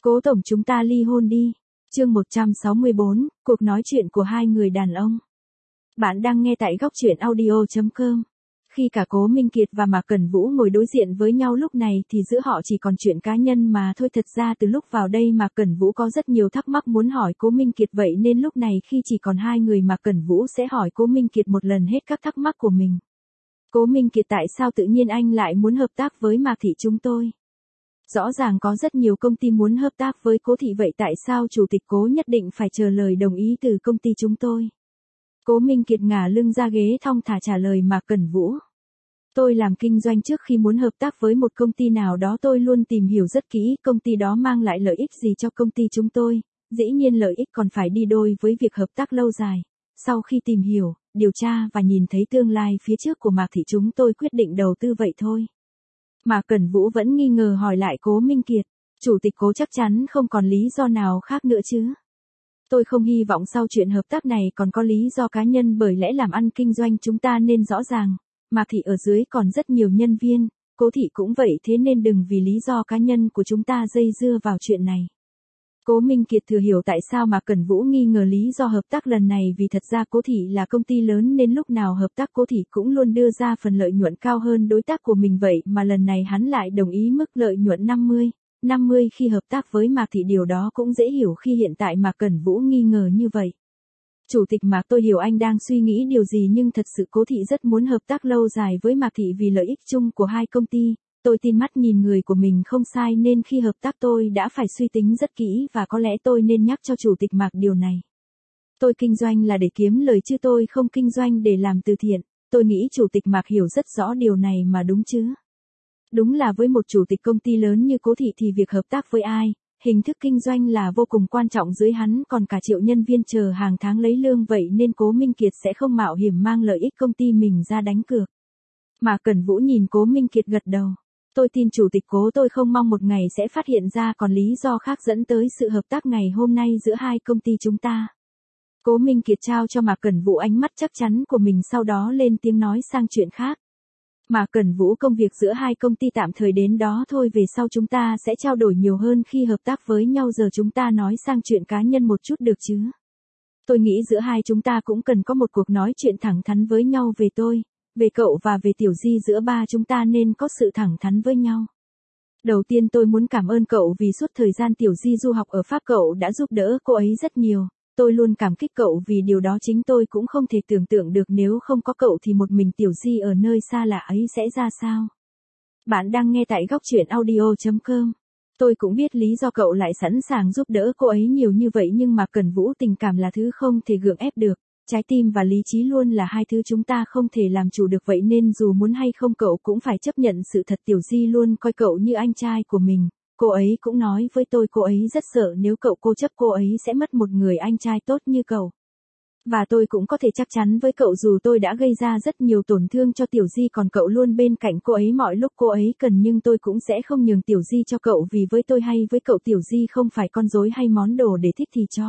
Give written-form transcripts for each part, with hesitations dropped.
Cố tổng chúng ta ly hôn đi. Chương 164, cuộc nói chuyện của hai người đàn ông. Bạn đang nghe tại góc truyện audio.com. Khi cả Cố Minh Kiệt và Mạc Cẩn Vũ ngồi đối diện với nhau lúc này thì giữa họ chỉ còn chuyện cá nhân mà thôi. Thật ra từ lúc vào đây Mạc Cẩn Vũ có rất nhiều thắc mắc muốn hỏi Cố Minh Kiệt, vậy nên lúc này khi chỉ còn hai người Mạc Cẩn Vũ sẽ hỏi Cố Minh Kiệt một lần hết các thắc mắc của mình. Cố Minh Kiệt, tại sao tự nhiên anh lại muốn hợp tác với Mạc Thị chúng tôi? Rõ ràng có rất nhiều công ty muốn hợp tác với Cố Thị, vậy tại sao chủ tịch Cố nhất định phải chờ lời đồng ý từ công ty chúng tôi? Cố Minh Kiệt ngả lưng ra ghế thong thả trả lời Mạc Cẩn Vũ. Tôi làm kinh doanh, trước khi muốn hợp tác với một công ty nào đó tôi luôn tìm hiểu rất kỹ công ty đó mang lại lợi ích gì cho công ty chúng tôi, dĩ nhiên lợi ích còn phải đi đôi với việc hợp tác lâu dài. Sau khi tìm hiểu, điều tra và nhìn thấy tương lai phía trước của Mạc Thị chúng tôi quyết định đầu tư vậy thôi. Mạc Cẩn Vũ vẫn nghi ngờ hỏi lại Cố Minh Kiệt, chủ tịch Cố chắc chắn không còn lý do nào khác nữa chứ? Tôi không hy vọng sau chuyện hợp tác này còn có lý do cá nhân, bởi lẽ làm ăn kinh doanh chúng ta nên rõ ràng. Mạc Thị ở dưới còn rất nhiều nhân viên, Cố Thị cũng vậy, thế nên đừng vì lý do cá nhân của chúng ta dây dưa vào chuyện này. Cố Minh Kiệt thừa hiểu tại sao Mạc Cẩn Vũ nghi ngờ lý do hợp tác lần này, vì thật ra Cố Thị là công ty lớn nên lúc nào hợp tác Cố Thị cũng luôn đưa ra phần lợi nhuận cao hơn đối tác của mình, vậy mà lần này hắn lại đồng ý mức lợi nhuận 50/50 khi hợp tác với Mạc Thị. Điều đó cũng dễ hiểu khi hiện tại Mạc Cẩn Vũ nghi ngờ như vậy. Chủ tịch Mạc, tôi hiểu anh đang suy nghĩ điều gì, nhưng thật sự Cố Thị rất muốn hợp tác lâu dài với Mạc Thị vì lợi ích chung của hai công ty. Tôi tin mắt nhìn người của mình không sai nên khi hợp tác tôi đã phải suy tính rất kỹ, và có lẽ tôi nên nhắc cho chủ tịch Mạc điều này. Tôi kinh doanh là để kiếm lời chứ tôi không kinh doanh để làm từ thiện. Tôi nghĩ chủ tịch Mạc hiểu rất rõ điều này mà đúng chứ? Đúng là với một chủ tịch công ty lớn như Cố Thị thì việc hợp tác với ai, hình thức kinh doanh là vô cùng quan trọng, dưới hắn còn cả triệu nhân viên chờ hàng tháng lấy lương, vậy nên Cố Minh Kiệt sẽ không mạo hiểm mang lợi ích công ty mình ra đánh cược. Mạc Cẩn Vũ nhìn Cố Minh Kiệt gật đầu. Tôi tin chủ tịch Cố, tôi không mong một ngày sẽ phát hiện ra còn lý do khác dẫn tới sự hợp tác ngày hôm nay giữa hai công ty chúng ta. Cố Minh Kiệt trao cho Mạc Cẩn Vũ ánh mắt chắc chắn của mình, sau đó lên tiếng nói sang chuyện khác. Mạc Cẩn Vũ, công việc giữa hai công ty tạm thời đến đó thôi, về sau chúng ta sẽ trao đổi nhiều hơn khi hợp tác với nhau, giờ chúng ta nói sang chuyện cá nhân một chút được chứ? Tôi nghĩ giữa hai chúng ta cũng cần có một cuộc nói chuyện thẳng thắn với nhau, về tôi, về cậu và về Tiểu Di, giữa ba chúng ta nên có sự thẳng thắn với nhau. Đầu tiên tôi muốn cảm ơn cậu vì suốt thời gian Tiểu Di du học ở Pháp cậu đã giúp đỡ cô ấy rất nhiều. Tôi luôn cảm kích cậu vì điều đó, chính tôi cũng không thể tưởng tượng được nếu không có cậu thì một mình Tiểu Di ở nơi xa lạ ấy sẽ ra sao. Bạn đang nghe tại góc truyện audio.com. Tôi cũng biết lý do cậu lại sẵn sàng giúp đỡ cô ấy nhiều như vậy, nhưng mà Cẩn Vũ, tình cảm là thứ không thể gượng ép được. Trái tim và lý trí luôn là hai thứ chúng ta không thể làm chủ được, vậy nên dù muốn hay không cậu cũng phải chấp nhận sự thật. Tiểu Di luôn coi cậu như anh trai của mình. Cô ấy cũng nói với tôi cô ấy rất sợ nếu cậu cố chấp cô ấy sẽ mất một người anh trai tốt như cậu. Và tôi cũng có thể chắc chắn với cậu, dù tôi đã gây ra rất nhiều tổn thương cho Tiểu Di, còn cậu luôn bên cạnh cô ấy mọi lúc cô ấy cần, nhưng tôi cũng sẽ không nhường Tiểu Di cho cậu, vì với tôi hay với cậu Tiểu Di không phải con rối hay món đồ để thích thì cho.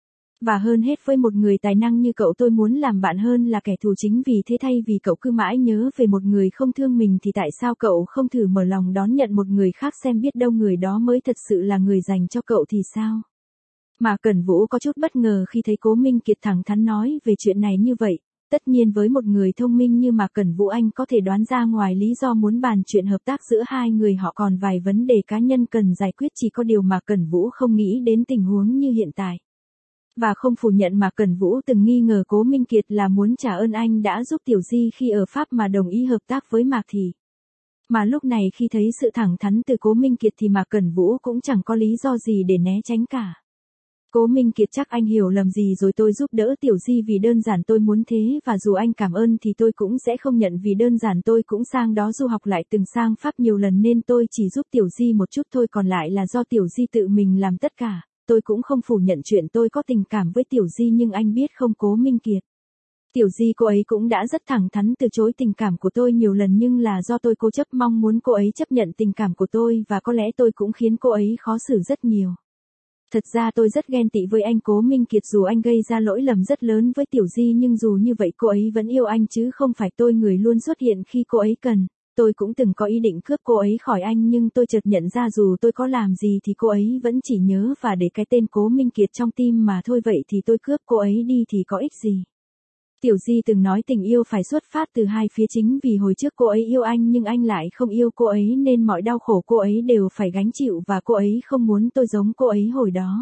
Và hơn hết, với một người tài năng như cậu tôi muốn làm bạn hơn là kẻ thù, chính vì thế thay vì cậu cứ mãi nhớ về một người không thương mình thì tại sao cậu không thử mở lòng đón nhận một người khác, xem biết đâu người đó mới thật sự là người dành cho cậu thì sao? Mà Cẩn Vũ có chút bất ngờ khi thấy Cố Minh Kiệt thẳng thắn nói về chuyện này như vậy. Tất nhiên với một người thông minh như Mạc Cẩn Vũ, anh có thể đoán ra ngoài lý do muốn bàn chuyện hợp tác giữa hai người họ còn vài vấn đề cá nhân cần giải quyết, chỉ có điều Mạc Cẩn Vũ không nghĩ đến tình huống như hiện tại. Và không phủ nhận Mạc Cẩn Vũ từng nghi ngờ Cố Minh Kiệt là muốn trả ơn anh đã giúp Tiểu Di khi ở Pháp mà đồng ý hợp tác với Mạc Thị. Mà lúc này khi thấy sự thẳng thắn từ Cố Minh Kiệt thì Mạc Cẩn Vũ cũng chẳng có lý do gì để né tránh cả. Cố Minh Kiệt, chắc anh hiểu lầm gì rồi, tôi giúp đỡ Tiểu Di vì đơn giản tôi muốn thế, và dù anh cảm ơn thì tôi cũng sẽ không nhận, vì đơn giản tôi cũng sang đó du học, lại từng sang Pháp nhiều lần nên tôi chỉ giúp Tiểu Di một chút thôi, còn lại là do Tiểu Di tự mình làm tất cả. Tôi cũng không phủ nhận chuyện tôi có tình cảm với Tiểu Di, nhưng anh biết không Cố Minh Kiệt. Tiểu Di cô ấy cũng đã rất thẳng thắn từ chối tình cảm của tôi nhiều lần, nhưng là do tôi cố chấp mong muốn cô ấy chấp nhận tình cảm của tôi, và có lẽ tôi cũng khiến cô ấy khó xử rất nhiều. Thật ra tôi rất ghen tị với anh Cố Minh Kiệt, dù anh gây ra lỗi lầm rất lớn với Tiểu Di nhưng dù như vậy cô ấy vẫn yêu anh chứ không phải tôi người luôn xuất hiện khi cô ấy cần. Tôi cũng từng có ý định cướp cô ấy khỏi anh nhưng tôi chợt nhận ra dù tôi có làm gì thì cô ấy vẫn chỉ nhớ và để cái tên Cố Minh Kiệt trong tim mà thôi, vậy thì tôi cướp cô ấy đi thì có ích gì. Tiểu Di từng nói tình yêu phải xuất phát từ hai phía, chính vì hồi trước cô ấy yêu anh nhưng anh lại không yêu cô ấy nên mọi đau khổ cô ấy đều phải gánh chịu và cô ấy không muốn tôi giống cô ấy hồi đó.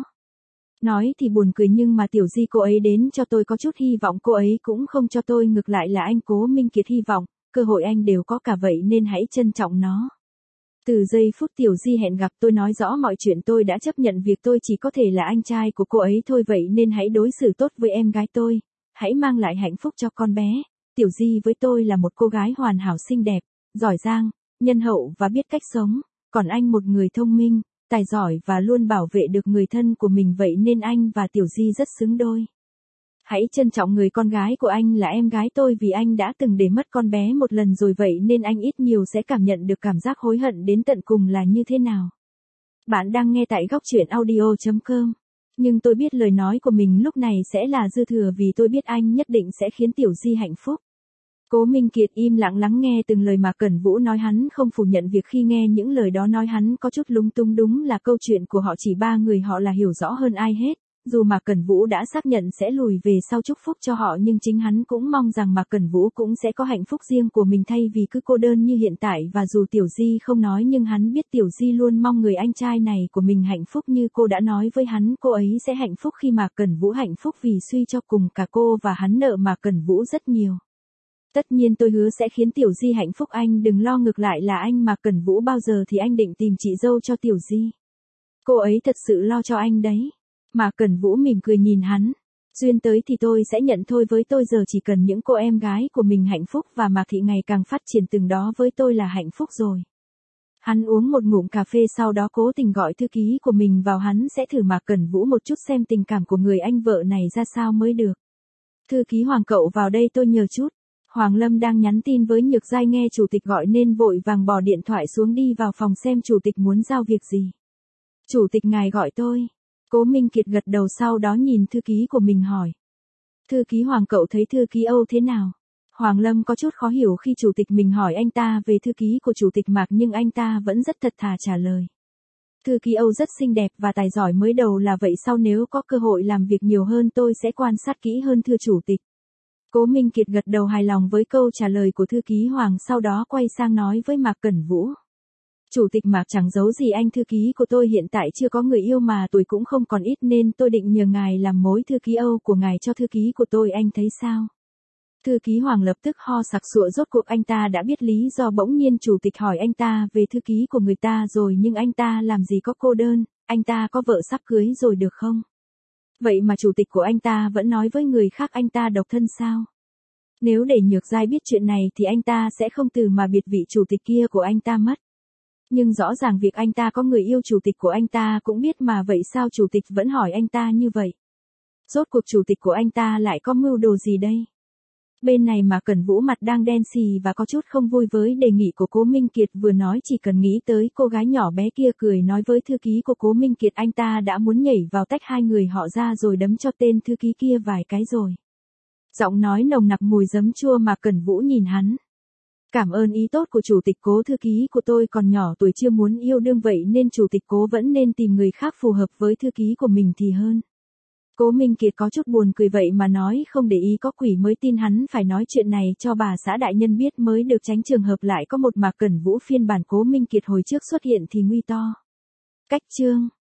Nói thì buồn cười nhưng mà Tiểu Di cô ấy đến cho tôi có chút hy vọng, cô ấy cũng không cho tôi, ngược lại là anh Cố Minh Kiệt hy vọng, cơ hội anh đều có cả vậy nên hãy trân trọng nó. Từ giây phút Tiểu Di hẹn gặp tôi nói rõ mọi chuyện, tôi đã chấp nhận việc tôi chỉ có thể là anh trai của cô ấy thôi, vậy nên hãy đối xử tốt với em gái tôi, hãy mang lại hạnh phúc cho con bé. Tiểu Di với tôi là một cô gái hoàn hảo, xinh đẹp, giỏi giang, nhân hậu và biết cách sống, còn anh một người thông minh, tài giỏi và luôn bảo vệ được người thân của mình, vậy nên anh và Tiểu Di rất xứng đôi. Hãy trân trọng người con gái của anh là em gái tôi, vì anh đã từng để mất con bé một lần rồi, vậy nên anh ít nhiều sẽ cảm nhận được cảm giác hối hận đến tận cùng là như thế nào. Bạn đang nghe tại góc truyện audio.com. Nhưng tôi biết lời nói của mình lúc này sẽ là dư thừa vì tôi biết anh nhất định sẽ khiến Tiểu Di hạnh phúc. Cố Minh Kiệt im lặng lắng nghe từng lời mà Cẩn Vũ nói, hắn không phủ nhận việc khi nghe những lời đó nói hắn có chút lung tung, đúng là câu chuyện của họ chỉ ba người họ là hiểu rõ hơn ai hết. Dù mà Cẩn Vũ đã xác nhận sẽ lùi về sau chúc phúc cho họ nhưng chính hắn cũng mong rằng mà Cẩn Vũ cũng sẽ có hạnh phúc riêng của mình thay vì cứ cô đơn như hiện tại, và dù Tiểu Di không nói nhưng hắn biết Tiểu Di luôn mong người anh trai này của mình hạnh phúc như cô đã nói với hắn cô ấy sẽ hạnh phúc khi mà Cẩn Vũ hạnh phúc, vì suy cho cùng cả cô và hắn nợ mà Cẩn Vũ rất nhiều. Tất nhiên tôi hứa sẽ khiến Tiểu Di hạnh phúc, anh đừng lo, ngược lại là anh mà Cẩn Vũ bao giờ thì anh định tìm chị dâu cho Tiểu Di. Cô ấy thật sự lo cho anh đấy. Mà Cẩn Vũ mỉm cười nhìn hắn. Duyên tới thì tôi sẽ nhận thôi, với tôi giờ chỉ cần những cô em gái của mình hạnh phúc và Mạc Thị ngày càng phát triển từng đó với tôi là hạnh phúc rồi. Hắn uống một ngụm cà phê sau đó cố tình gọi thư ký của mình vào, hắn sẽ thử Mạc Cẩn Vũ một chút xem tình cảm của người anh vợ này ra sao mới được. Thư ký Hoàng cậu vào đây tôi nhờ chút. Hoàng Lâm đang nhắn tin với Nhược Giai nghe chủ tịch gọi nên vội vàng bỏ điện thoại xuống đi vào phòng xem chủ tịch muốn giao việc gì. Chủ tịch ngài gọi tôi. Cố Minh Kiệt gật đầu sau đó nhìn thư ký của mình hỏi. Thư ký Hoàng cậu thấy thư ký Âu thế nào? Hoàng Lâm có chút khó hiểu khi chủ tịch mình hỏi anh ta về thư ký của chủ tịch Mạc nhưng anh ta vẫn rất thật thà trả lời. Thư ký Âu rất xinh đẹp và tài giỏi, mới đầu là vậy, sau nếu có cơ hội làm việc nhiều hơn tôi sẽ quan sát kỹ hơn thưa chủ tịch. Cố Minh Kiệt gật đầu hài lòng với câu trả lời của thư ký Hoàng, sau đó quay sang nói với Mạc Cẩn Vũ. Chủ tịch Mạc chẳng giấu gì anh, thư ký của tôi hiện tại chưa có người yêu mà tuổi cũng không còn ít nên tôi định nhờ ngài làm mối thư ký Âu của ngài cho thư ký của tôi, anh thấy sao? Thư ký Hoàng lập tức ho sặc sụa, rốt cuộc anh ta đã biết lý do bỗng nhiên chủ tịch hỏi anh ta về thư ký của người ta rồi, nhưng anh ta làm gì có cô đơn, anh ta có vợ sắp cưới rồi được không? Vậy mà chủ tịch của anh ta vẫn nói với người khác anh ta độc thân sao? Nếu để Nhược Giai biết chuyện này thì anh ta sẽ không từ mà biệt vị chủ tịch kia của anh ta mất. Nhưng rõ ràng việc anh ta có người yêu chủ tịch của anh ta cũng biết mà, vậy sao chủ tịch vẫn hỏi anh ta như vậy? Rốt cuộc chủ tịch của anh ta lại có mưu đồ gì đây? Bên này mà Cẩn Vũ mặt đang đen xì và có chút không vui với đề nghị của Cố Minh Kiệt, vừa nói chỉ cần nghĩ tới cô gái nhỏ bé kia, cười nói với thư ký của Cố Minh Kiệt anh ta đã muốn nhảy vào tách hai người họ ra rồi đấm cho tên thư ký kia vài cái rồi. Giọng nói nồng nặc mùi giấm chua mà Cẩn Vũ nhìn hắn. Cảm ơn ý tốt của chủ tịch Cố, thư ký của tôi còn nhỏ tuổi chưa muốn yêu đương, vậy nên chủ tịch Cố vẫn nên tìm người khác phù hợp với thư ký của mình thì hơn. Cố Minh Kiệt có chút buồn cười, vậy mà nói không để ý có quỷ mới tin, hắn phải nói chuyện này cho bà xã đại nhân biết mới được, tránh trường hợp lại có một Mạc Cẩn Vũ phiên bản Cố Minh Kiệt hồi trước xuất hiện thì nguy to. Cách chương